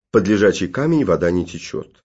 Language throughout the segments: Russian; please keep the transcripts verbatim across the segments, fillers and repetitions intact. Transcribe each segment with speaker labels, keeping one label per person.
Speaker 1: Под лежачий камень вода не течет.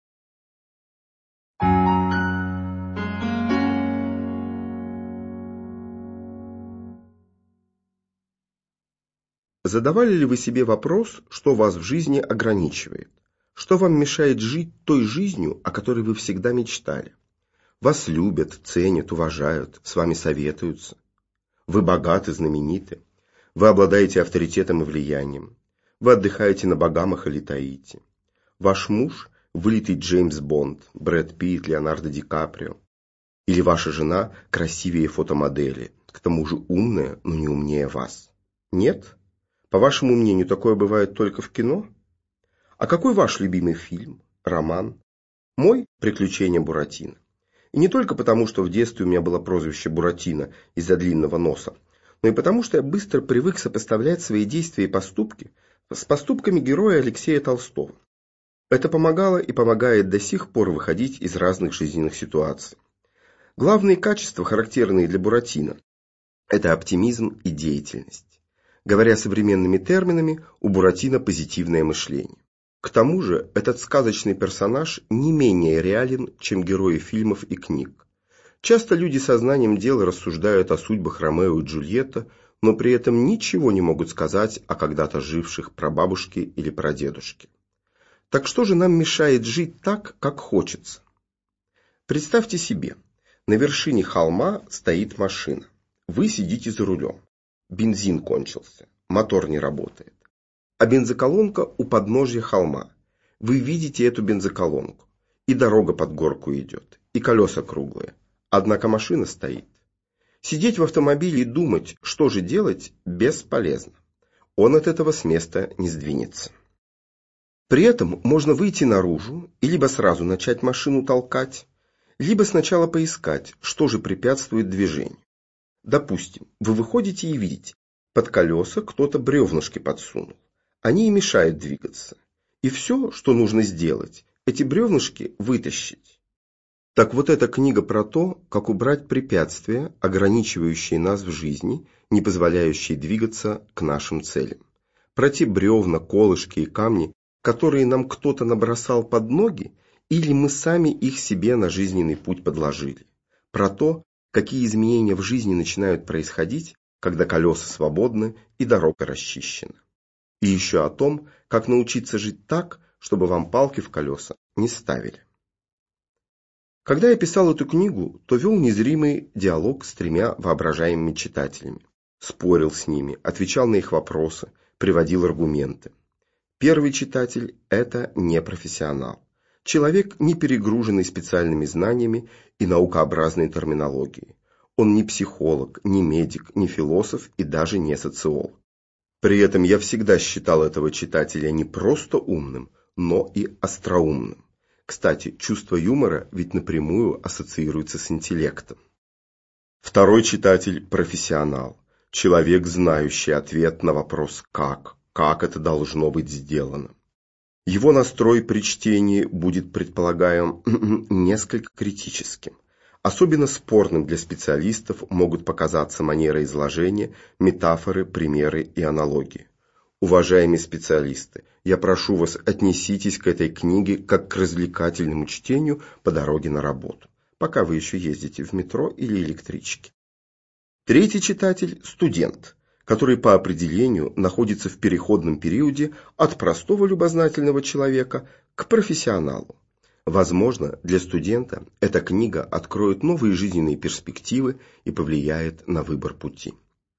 Speaker 1: Задавали ли вы себе вопрос, что вас в жизни ограничивает? Что вам мешает жить той жизнью, о которой вы всегда мечтали? Вас любят, ценят, уважают, с вами советуются. Вы богаты, знамениты. Вы обладаете авторитетом и влиянием. Вы отдыхаете на Багамах или Таити. Ваш муж – вылитый Джеймс Бонд, Брэд Питт, Леонардо Ди Каприо. Или ваша жена красивее фотомодели, к тому же умная, но не умнее вас. Нет? По вашему мнению, такое бывает только в кино? А какой ваш любимый фильм, роман? Мой – «Приключения Буратино». И не только потому, что в детстве у меня было прозвище Буратино из-за длинного носа, но и потому, что я быстро привык сопоставлять свои действия и поступки с поступками героя Алексея Толстого. Это помогало и помогает до сих пор выходить из разных жизненных ситуаций. Главные качества, характерные для Буратино, это оптимизм и деятельность. Говоря современными терминами, у Буратино позитивное мышление. К тому же, этот сказочный персонаж не менее реален, чем герои фильмов и книг. Часто люди сознанием дела рассуждают о судьбах Ромео и Джульетты, но при этом ничего не могут сказать о когда-то живших прабабушке или прадедушке. Так что же нам мешает жить так, как хочется? Представьте себе, на вершине холма стоит машина. Вы сидите за рулем. Бензин кончился, мотор не работает. А бензоколонка у подножья холма. Вы видите эту бензоколонку. И дорога под горку идет, и колеса круглые. Однако машина стоит. Сидеть в автомобиле и думать, что же делать, бесполезно. Он от этого с места не сдвинется. При этом можно выйти наружу и либо сразу начать машину толкать, либо сначала поискать, что же препятствует движению. Допустим, вы выходите и видите, под колеса кто-то бревнышки подсунул. Они и мешают двигаться. И все, что нужно сделать, эти бревнышки вытащить. Так вот эта книга про то, как убрать препятствия, ограничивающие нас в жизни, не позволяющие двигаться к нашим целям. Про те бревна, колышки и камни, которые нам кто-то набросал под ноги, или мы сами их себе на жизненный путь подложили. Про то, какие изменения в жизни начинают происходить, когда колеса свободны и дорога расчищена. И еще о том, как научиться жить так, чтобы вам палки в колеса не ставили. Когда я писал эту книгу, то вел незримый диалог с тремя воображаемыми читателями. Спорил с ними, отвечал на их вопросы, приводил аргументы. Первый читатель – это не профессионал. Человек, не перегруженный специальными знаниями и наукообразной терминологией. Он не психолог, не медик, не философ и даже не социолог. При этом я всегда считал этого читателя не просто умным, но и остроумным. Кстати, чувство юмора ведь напрямую ассоциируется с интеллектом. Второй читатель – профессионал. Человек, знающий ответ на вопрос «как?», как это должно быть сделано. Его настрой при чтении будет, предполагаем, несколько критическим. Особенно спорным для специалистов могут показаться манера изложения, метафоры, примеры и аналогии. Уважаемые специалисты, я прошу вас, отнеситесь к этой книге как к развлекательному чтению по дороге на работу, пока вы еще ездите в метро или электричке. Третий читатель – студент, который по определению находится в переходном периоде от простого любознательного человека к профессионалу. Возможно, для студента эта книга откроет новые жизненные перспективы и повлияет на выбор пути.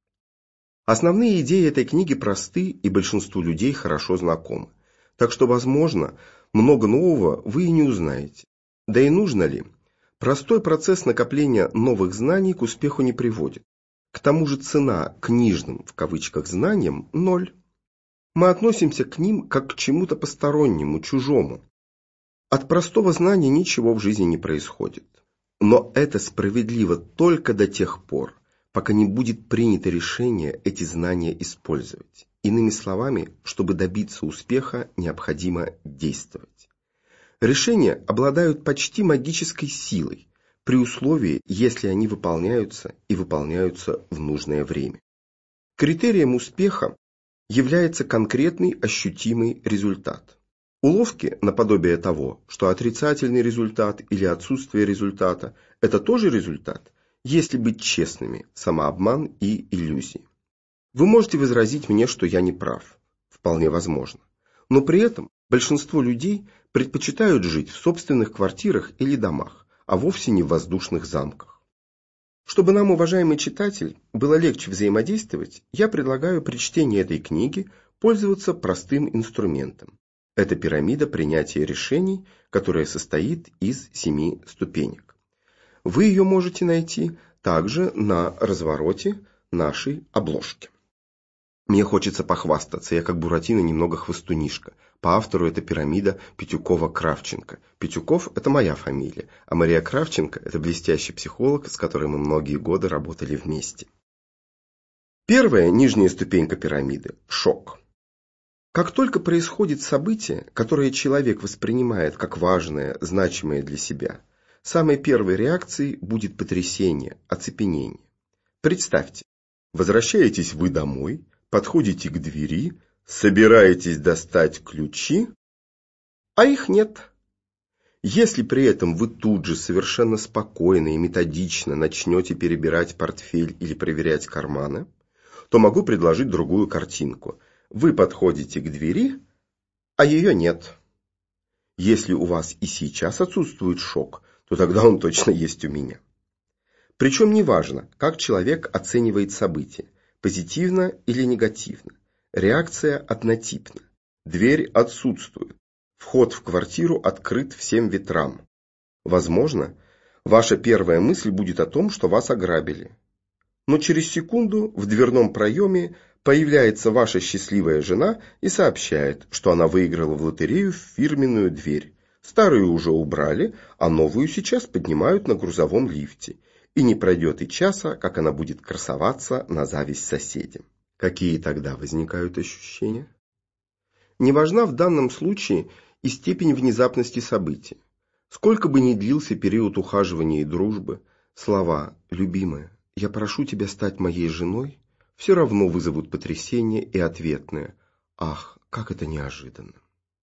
Speaker 1: Основные идеи этой книги просты и большинству людей хорошо знакомы. Так что, возможно, много нового вы и не узнаете. Да и нужно ли? Простой процесс накопления новых знаний к успеху не приводит. К тому же цена «книжным» в кавычках знаниям – ноль. Мы относимся к ним как к чему-то постороннему, чужому. От простого знания ничего в жизни не происходит. Но это справедливо только до тех пор, пока не будет принято решение эти знания использовать. Иными словами, чтобы добиться успеха, необходимо действовать. Решения обладают почти магической силой, при условии, если они выполняются и выполняются в нужное время. Критерием успеха является конкретный ощутимый результат. Уловки наподобие того, что отрицательный результат или отсутствие результата – это тоже результат, если быть честными, самообман и иллюзии. Вы можете возразить мне, что я не прав. Вполне возможно. Но при этом большинство людей предпочитают жить в собственных квартирах или домах, а вовсе не в воздушных замках. Чтобы нам, уважаемый читатель, было легче взаимодействовать, я предлагаю при чтении этой книги пользоваться простым инструментом. Это пирамида принятия решений, которая состоит из семи ступенек. Вы ее можете найти также на развороте нашей обложки. Мне хочется похвастаться, я как Буратино немного хвостунишка. По автору это пирамида Пятюкова-Кравченко. Пятюков – это моя фамилия, а Мария Кравченко – это блестящий психолог, с которой мы многие годы работали вместе. Первая, нижняя ступенька пирамиды – шок. Как только происходит событие, которое человек воспринимает как важное, значимое для себя, самой первой реакцией будет потрясение, оцепенение. Представьте, возвращаетесь вы домой, подходите к двери, собираетесь достать ключи, а их нет. Если при этом вы тут же совершенно спокойно и методично начнете перебирать портфель или проверять карманы, то могу предложить другую картинку. Вы подходите к двери, а ее нет. Если у вас и сейчас отсутствует шок, то тогда он точно есть у меня. Причем неважно, как человек оценивает события, позитивно или негативно. Реакция однотипна. Дверь отсутствует. Вход в квартиру открыт всем ветрам. Возможно, ваша первая мысль будет о том, что вас ограбили. Но через секунду в дверном проеме появляется ваша счастливая жена и сообщает, что она выиграла в лотерею в фирменную дверь. Старую уже убрали, а новую сейчас поднимают на грузовом лифте. И не пройдет и часа, как она будет красоваться на зависть соседям. Какие тогда возникают ощущения? Не важна в данном случае и степень внезапности события. Сколько бы ни длился период ухаживания и дружбы, слова «любимая, я прошу тебя стать моей женой» все равно вызовут потрясение и ответное «ах, как это неожиданно».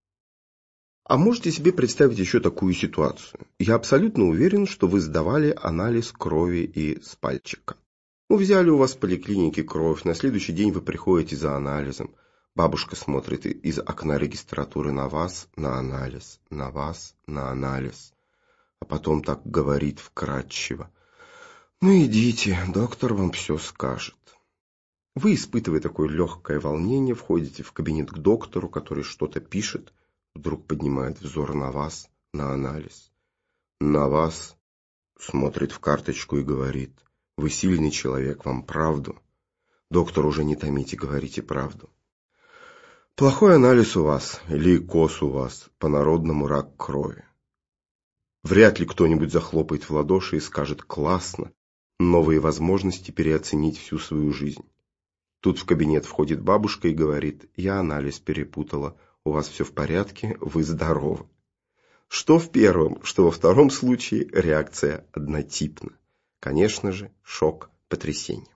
Speaker 1: А можете себе представить еще такую ситуацию? Я абсолютно уверен, что вы сдавали анализ крови и с пальчика. Ну, взяли у вас в поликлинике кровь, на следующий день вы приходите за анализом. Бабушка смотрит из окна регистратуры на вас, на анализ, на вас, на анализ. А потом так говорит вкратчиво. Ну, идите, доктор вам все скажет. Вы, испытывая такое легкое волнение, входите в кабинет к доктору, который что-то пишет, вдруг поднимает взор на вас, на анализ. На вас, смотрит в карточку и говорит: вы сильный человек, вам правду. Доктор, уже не томите, говорите правду. Плохой анализ у вас, лейкоз у вас, по-народному рак крови. Вряд ли кто-нибудь захлопает в ладоши и скажет: классно, новые возможности переоценить всю свою жизнь. Тут в кабинет входит бабушка и говорит: я анализ перепутала, у вас все в порядке, вы здоровы. Что в первом, что во втором случае реакция однотипна. Конечно же, шок, потрясение.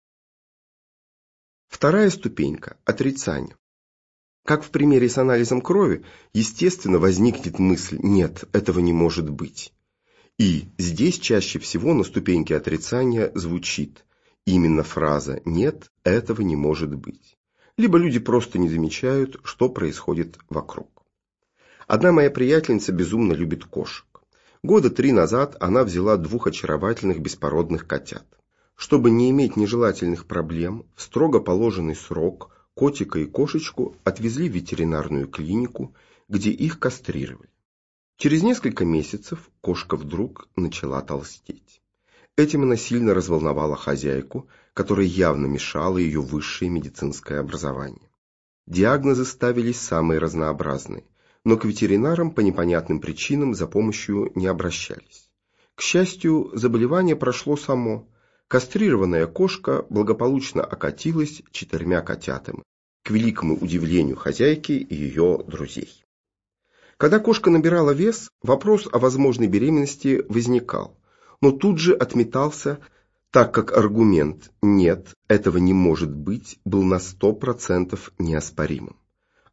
Speaker 1: Вторая ступенька – отрицание. Как в примере с анализом крови, естественно, возникнет мысль «нет, этого не может быть». И здесь чаще всего на ступеньке отрицания звучит именно фраза «нет, этого не может быть». Либо люди просто не замечают, что происходит вокруг. Одна моя приятельница безумно любит кошек. Года три назад она взяла двух очаровательных беспородных котят. Чтобы не иметь нежелательных проблем, в строго положенный срок котика и кошечку отвезли в ветеринарную клинику, где их кастрировали. Через несколько месяцев кошка вдруг начала толстеть. Этим она сильно разволновала хозяйку, которой явно мешало ее высшее медицинское образование. Диагнозы ставились самые разнообразные, но к ветеринарам по непонятным причинам за помощью не обращались. К счастью, заболевание прошло само. Кастрированная кошка благополучно окатилась четырьмя котятами, к великому удивлению хозяйки и ее друзей. Когда кошка набирала вес, вопрос о возможной беременности возникал, но тут же отметался, так как аргумент «нет, этого не может быть» был на сто процентов неоспоримым.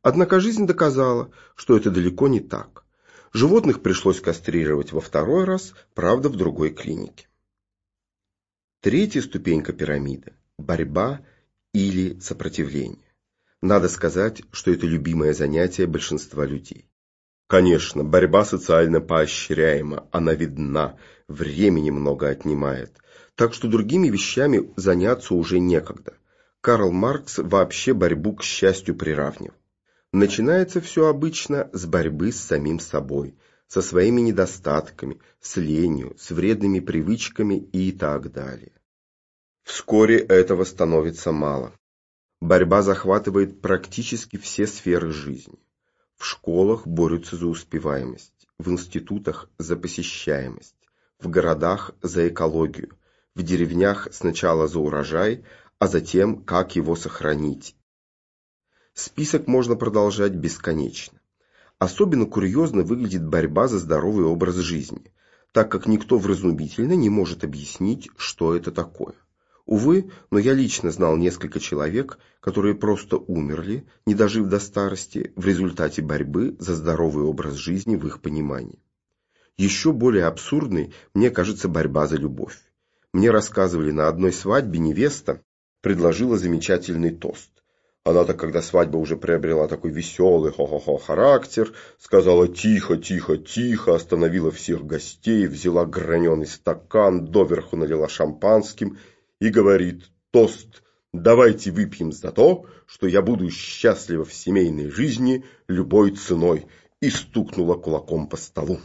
Speaker 1: Однако жизнь доказала, что это далеко не так. Животных пришлось кастрировать во второй раз, правда, в другой клинике. Третья ступенька пирамиды – борьба или сопротивление. Надо сказать, что это любимое занятие большинства людей. Конечно, борьба социально поощряема, она видна, времени много отнимает, так что другими вещами заняться уже некогда. Карл Маркс вообще борьбу к счастью приравнивал. Начинается все обычно с борьбы с самим собой, со своими недостатками, с ленью, с вредными привычками и так далее. Вскоре этого становится мало. Борьба захватывает практически все сферы жизни. В школах борются за успеваемость, в институтах за посещаемость, в городах за экологию, в деревнях сначала за урожай, а затем как его сохранить. Список можно продолжать бесконечно. Особенно курьезно выглядит борьба за здоровый образ жизни, так как никто вразумительно не может объяснить, что это такое. Увы, но я лично знал несколько человек, которые просто умерли, не дожив до старости, в результате борьбы за здоровый образ жизни в их понимании. Еще более абсурдной, мне кажется, борьба за любовь. Мне рассказывали, на одной свадьбе невеста предложила замечательный тост. Она-то, когда свадьба уже приобрела такой веселый хо-хо-хо характер, сказала «тихо, тихо, тихо», остановила всех гостей, взяла граненый стакан, доверху налила шампанским и говорит: «Тост, давайте выпьем за то, что я буду счастлива в семейной жизни любой ценой», и стукнула кулаком по столу.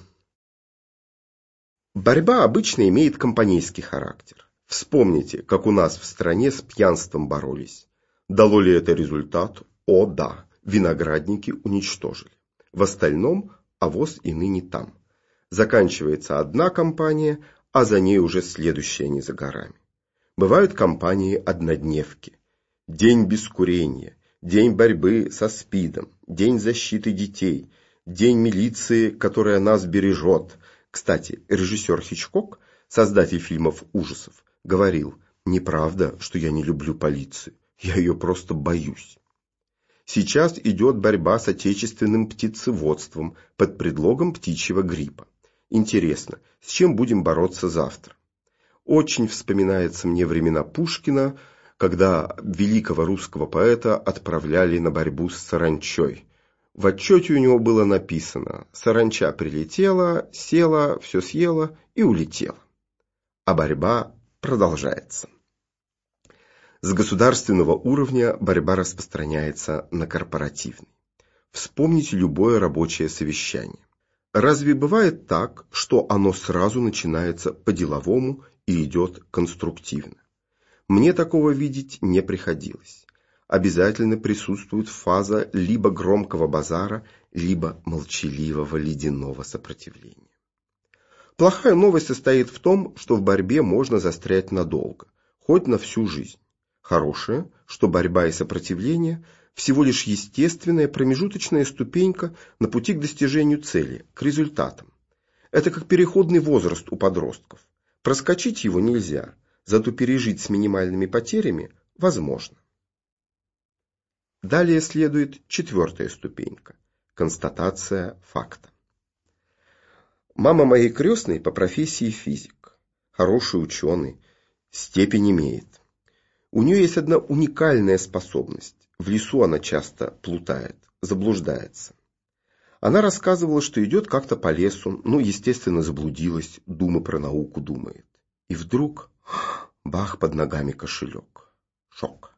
Speaker 1: Борьба обычно имеет компанейский характер. Вспомните, как у нас в стране с пьянством боролись. Дало ли это результат? О, да, виноградники уничтожили. В остальном авось и ныне там. Заканчивается одна кампания, а за ней уже следующая не за горами. Бывают кампании-однодневки. День без курения, день борьбы со СПИДом, день защиты детей, день милиции, которая нас бережет. Кстати, режиссер Хичкок, создатель фильмов ужасов, говорил: «Неправда, что я не люблю полицию. Я ее просто боюсь». Сейчас идет борьба с отечественным птицеводством под предлогом птичьего гриппа. Интересно, с чем будем бороться завтра? Очень вспоминается мне времена Пушкина, когда великого русского поэта отправляли на борьбу с саранчой. В отчете у него было написано: «Саранча прилетела, села, все съела и улетела». А борьба продолжается. С государственного уровня борьба распространяется на корпоративный. Вспомните любое рабочее совещание. Разве бывает так, что оно сразу начинается по-деловому и идет конструктивно? Мне такого видеть не приходилось. Обязательно присутствует фаза либо громкого базара, либо молчаливого ледяного сопротивления. Плохая новость состоит в том, что в борьбе можно застрять надолго, хоть на всю жизнь. Хорошее, что борьба и сопротивление – всего лишь естественная промежуточная ступенька на пути к достижению цели, к результатам. Это как переходный возраст у подростков. Проскочить его нельзя, зато пережить с минимальными потерями возможно. Далее следует четвертая ступенька – констатация факта. Мама моей крестной по профессии физик, хороший ученый, степень имеет. У нее есть одна уникальная способность. В лесу она часто плутает, заблуждается. Она рассказывала, что идет как-то по лесу, ну, естественно, заблудилась, дума про науку думает. И вдруг бах, под ногами кошелек. Шок.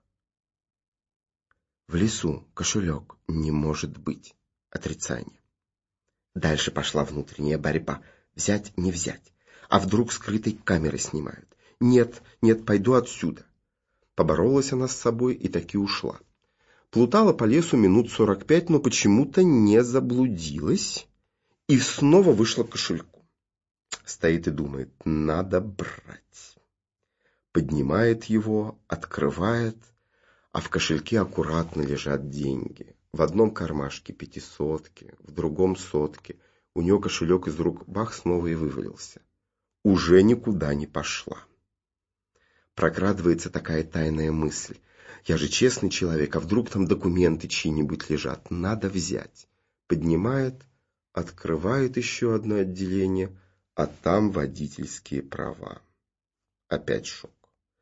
Speaker 1: В лесу кошелек не может быть. Отрицание. Дальше пошла внутренняя борьба. Взять, не взять. А вдруг скрытой камерой снимают. Нет, нет, пойду отсюда. Поборолась она с собой и таки ушла. Плутала по лесу минут сорок пять, но почему-то не заблудилась и снова вышла к кошельку. Стоит и думает: надо брать. Поднимает его, открывает, а в кошельке аккуратно лежат деньги. В одном кармашке пятисотки, в другом сотки. У нее кошелек из рук бах снова и вывалился. Уже никуда не пошла. Прокрадывается такая тайная мысль. Я же честный человек, а вдруг там документы чьи-нибудь лежат? Надо взять. Поднимает, открывает еще одно отделение, а там водительские права. Опять шок.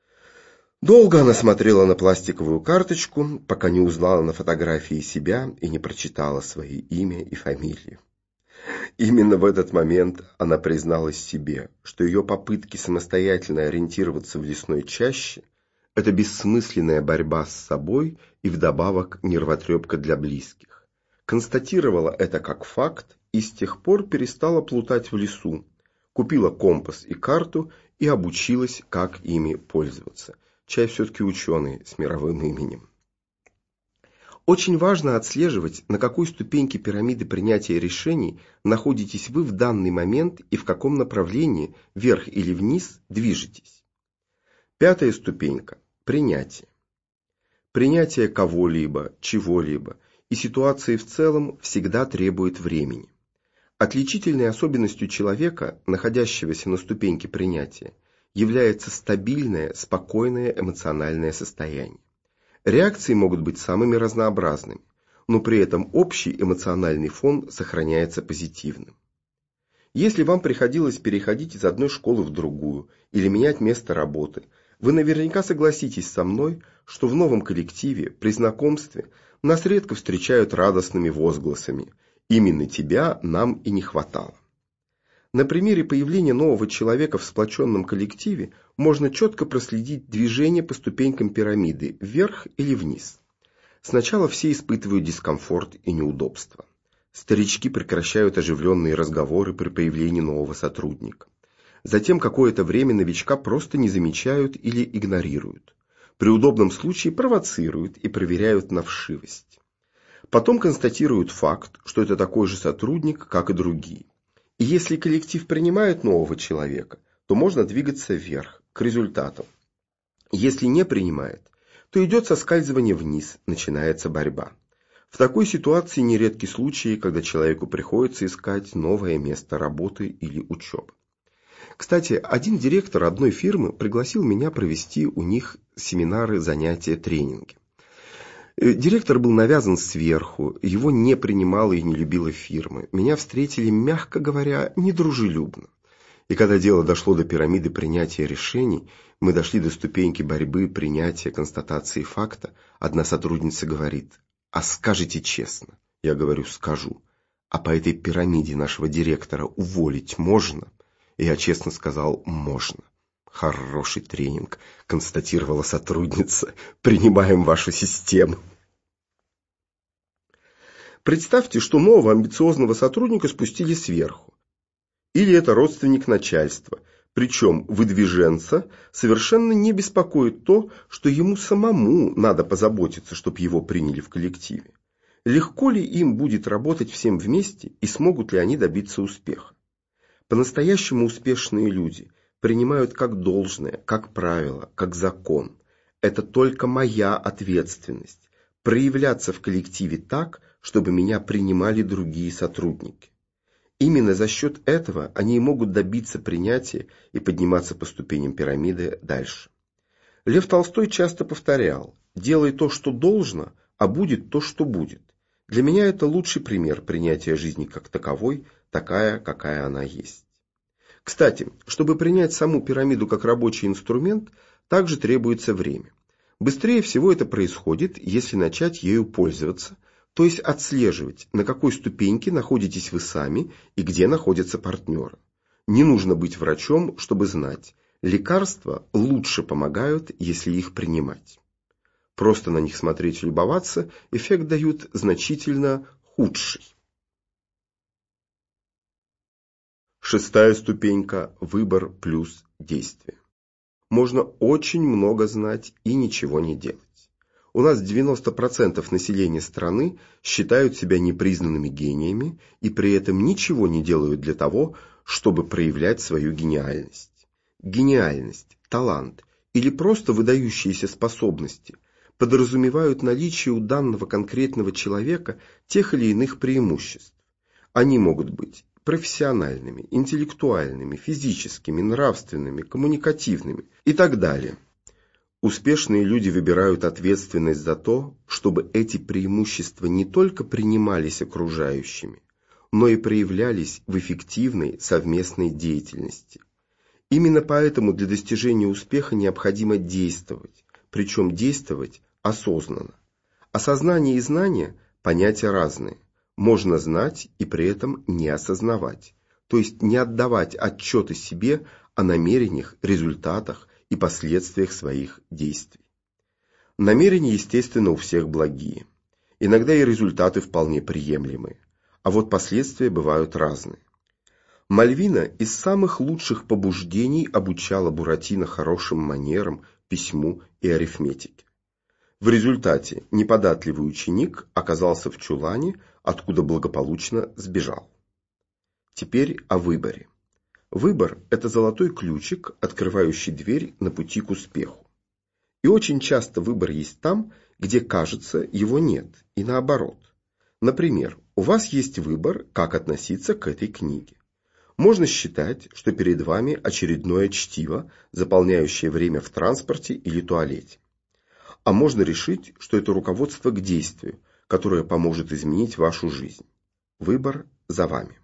Speaker 1: Долго она смотрела на пластиковую карточку, пока не узнала на фотографии себя и не прочитала свои имя и фамилию. Именно в этот момент она призналась себе, что ее попытки самостоятельно ориентироваться в лесной чаще – это бессмысленная борьба с собой и вдобавок нервотрепка для близких. Констатировала это как факт и с тех пор перестала плутать в лесу, купила компас и карту и обучилась, как ими пользоваться. Чай все-таки ученый с мировым именем. Очень важно отслеживать, на какой ступеньке пирамиды принятия решений находитесь вы в данный момент и в каком направлении, вверх или вниз, движетесь. Пятая ступенька – принятие. Принятие кого-либо, чего-либо и ситуации в целом всегда требует времени. Отличительной особенностью человека, находящегося на ступеньке принятия, является стабильное, спокойное эмоциональное состояние. Реакции могут быть самыми разнообразными, но при этом общий эмоциональный фон сохраняется позитивным. Если вам приходилось переходить из одной школы в другую или менять место работы, вы наверняка согласитесь со мной, что в новом коллективе, при знакомстве, нас редко встречают радостными возгласами «Именно тебя нам и не хватало». На примере появления нового человека в сплоченном коллективе можно четко проследить движение по ступенькам пирамиды вверх или вниз. Сначала все испытывают дискомфорт и неудобства. Старички прекращают оживленные разговоры при появлении нового сотрудника. Затем какое-то время новичка просто не замечают или игнорируют. При удобном случае провоцируют и проверяют на вшивость. Потом констатируют факт, что это такой же сотрудник, как и другие. И если коллектив принимает нового человека, то можно двигаться вверх, к результату. Если не принимает, то идет соскальзывание вниз, начинается борьба. В такой ситуации нередки случаи, когда человеку приходится искать новое место работы или учебы. Кстати, один директор одной фирмы пригласил меня провести у них семинары, занятия, тренинги. Директор был навязан сверху, его не принимала и не любила фирма. Меня встретили, мягко говоря, недружелюбно. И когда дело дошло до пирамиды принятия решений, мы дошли до ступеньки борьбы, принятия, констатации факта, одна сотрудница говорит: «А скажите честно?» Я говорю: «Скажу. А по этой пирамиде нашего директора уволить можно?» И я честно сказал: «Можно». «Хороший тренинг», — констатировала сотрудница. «Принимаем вашу систему». Представьте, что нового амбициозного сотрудника спустили сверху. Или это родственник начальства. Причем выдвиженца совершенно не беспокоит то, что ему самому надо позаботиться, чтобы его приняли в коллективе. Легко ли им будет работать всем вместе и смогут ли они добиться успеха? По-настоящему успешные люди принимают как должное, как правило, как закон. Это только моя ответственность – проявляться в коллективе так, чтобы меня принимали другие сотрудники. Именно за счет этого они и могут добиться принятия и подниматься по ступеням пирамиды дальше. Лев Толстой часто повторял: «Делай то, что должно, а будет то, что будет». Для меня это лучший пример принятия жизни как таковой, такая, какая она есть. Кстати, чтобы принять саму пирамиду как рабочий инструмент, также требуется время. Быстрее всего это происходит, если начать ею пользоваться, то есть отслеживать, на какой ступеньке находитесь вы сами и где находятся партнеры. Не нужно быть врачом, чтобы знать, лекарства лучше помогают, если их принимать. Просто на них смотреть и любоваться эффект дают значительно худший. Шестая ступенька – выбор плюс действие. Можно очень много знать и ничего не делать. У нас девяносто процентов населения страны считают себя непризнанными гениями и при этом ничего не делают для того, чтобы проявлять свою гениальность. Гениальность, талант или просто выдающиеся способности подразумевают наличие у данного конкретного человека тех или иных преимуществ. Они могут быть профессиональными, интеллектуальными, физическими, нравственными, коммуникативными и так далее. Успешные люди выбирают ответственность за то, чтобы эти преимущества не только принимались окружающими, но и проявлялись в эффективной совместной деятельности. Именно поэтому для достижения успеха необходимо действовать, причем действовать осознанно. Осознание и знание – понятия разные. Можно знать и при этом не осознавать, то есть не отдавать отчеты себе о намерениях, результатах и последствиях своих действий. Намерения, естественно, у всех благие. Иногда и результаты вполне приемлемые, а вот последствия бывают разные. Мальвина из самых лучших побуждений обучала Буратино хорошим манерам, письму и арифметике. В результате неподатливый ученик оказался в чулане, откуда благополучно сбежал. Теперь о выборе. Выбор – это золотой ключик, открывающий дверь на пути к успеху. И очень часто выбор есть там, где, кажется, его нет, и наоборот. Например, у вас есть выбор, как относиться к этой книге. Можно считать, что перед вами очередное чтиво, заполняющее время в транспорте или туалете. А можно решить, что это руководство к действию, которое поможет изменить вашу жизнь. Выбор за вами.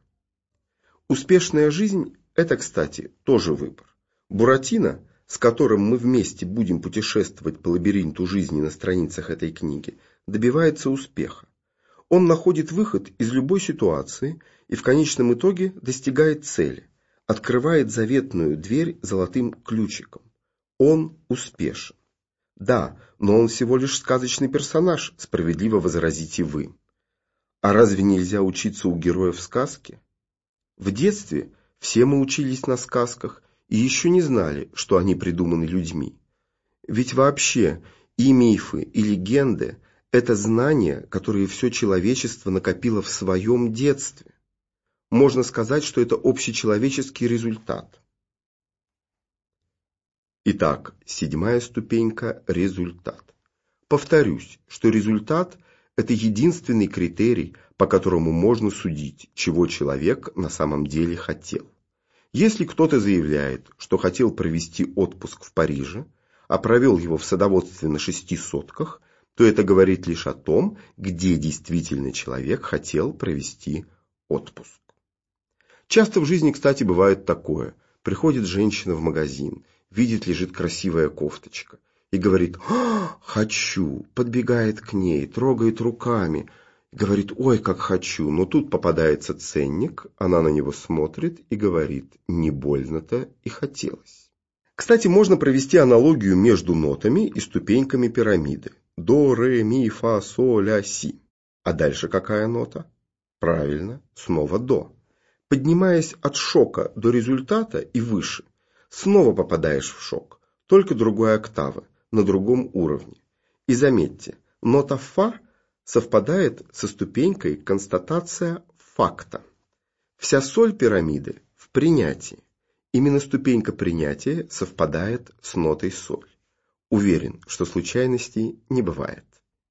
Speaker 1: Успешная жизнь – это, кстати, тоже выбор. Буратино, с которым мы вместе будем путешествовать по лабиринту жизни на страницах этой книги, добивается успеха. Он находит выход из любой ситуации и в конечном итоге достигает цели, открывает заветную дверь золотым ключиком. Он успешен. Да, но он всего лишь сказочный персонаж, справедливо возразите вы. А разве нельзя учиться у героев сказки? В детстве все мы учились на сказках и еще не знали, что они придуманы людьми. Ведь вообще и мифы, и легенды – это знания, которые все человечество накопило в своем детстве. Можно сказать, что это общечеловеческий результат. Итак, седьмая ступенька – результат. Повторюсь, что результат – это единственный критерий, по которому можно судить, чего человек на самом деле хотел. Если кто-то заявляет, что хотел провести отпуск в Париже, а провел его в садоводстве на шести сотках, то это говорит лишь о том, где действительно человек хотел провести отпуск. Часто в жизни, кстати, бывает такое. Приходит женщина в магазин, видит, лежит красивая кофточка и говорит: «А, хочу!» Подбегает к ней, трогает руками, говорит: «Ой, как хочу!» Но тут попадается ценник, она на него смотрит и говорит: «Не больно-то и хотелось». Кстати, можно провести аналогию между нотами и ступеньками пирамиды. До, ре, ми, фа, соль, ля, си. А дальше какая нота? Правильно, снова до. Поднимаясь от шока до результата и выше, снова попадаешь в шок, только другой октавы, на другом уровне. И заметьте, нота фа совпадает со ступенькой констатация факта. Вся соль пирамиды в принятии. Именно ступенька принятия совпадает с нотой соль. Уверен, что случайностей не бывает.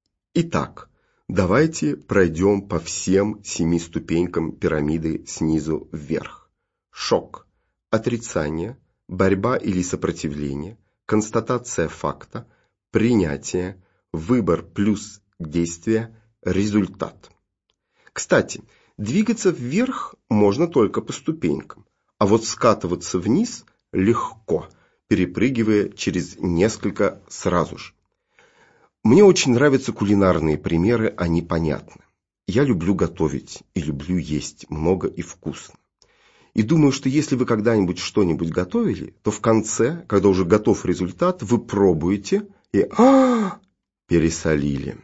Speaker 1: Итак, давайте пройдем по всем семи ступенькам пирамиды снизу вверх. Шок, отрицание, борьба или сопротивление, констатация факта, принятие, выбор плюс действие, результат. Кстати, двигаться вверх можно только по ступенькам, а вот скатываться вниз легко, перепрыгивая через несколько сразу же. Мне очень нравятся кулинарные примеры, они понятны. Я люблю готовить и люблю есть много и вкусно. И думаю, что если вы когда-нибудь что-нибудь готовили, то в конце, когда уже готов результат, вы пробуете и а пересолили.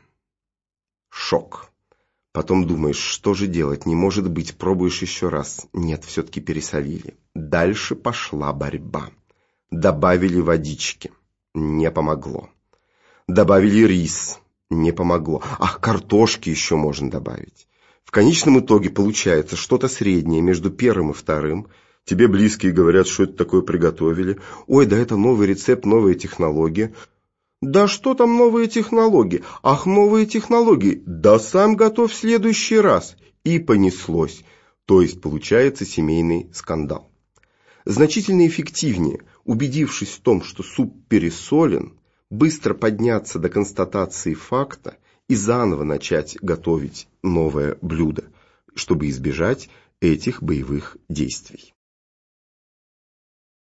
Speaker 1: Шок. Потом думаешь, что же делать, не может быть, пробуешь еще раз. Нет, все-таки пересолили. Дальше пошла борьба. Добавили водички. Не помогло. Добавили рис. Не помогло. Ах, картошки еще можно добавить. В конечном итоге получается что-то среднее между первым и вторым. Тебе близкие говорят, что это такое приготовили. Ой, да это новый рецепт, новая технология. Да что там новые технологии? Ах, новые технологии. Да сам готов в следующий раз. И понеслось. То есть получается семейный скандал. Значительно эффективнее, убедившись в том, что суп пересолен, быстро подняться до констатации факта и заново начать готовить новое блюдо, чтобы избежать этих боевых действий.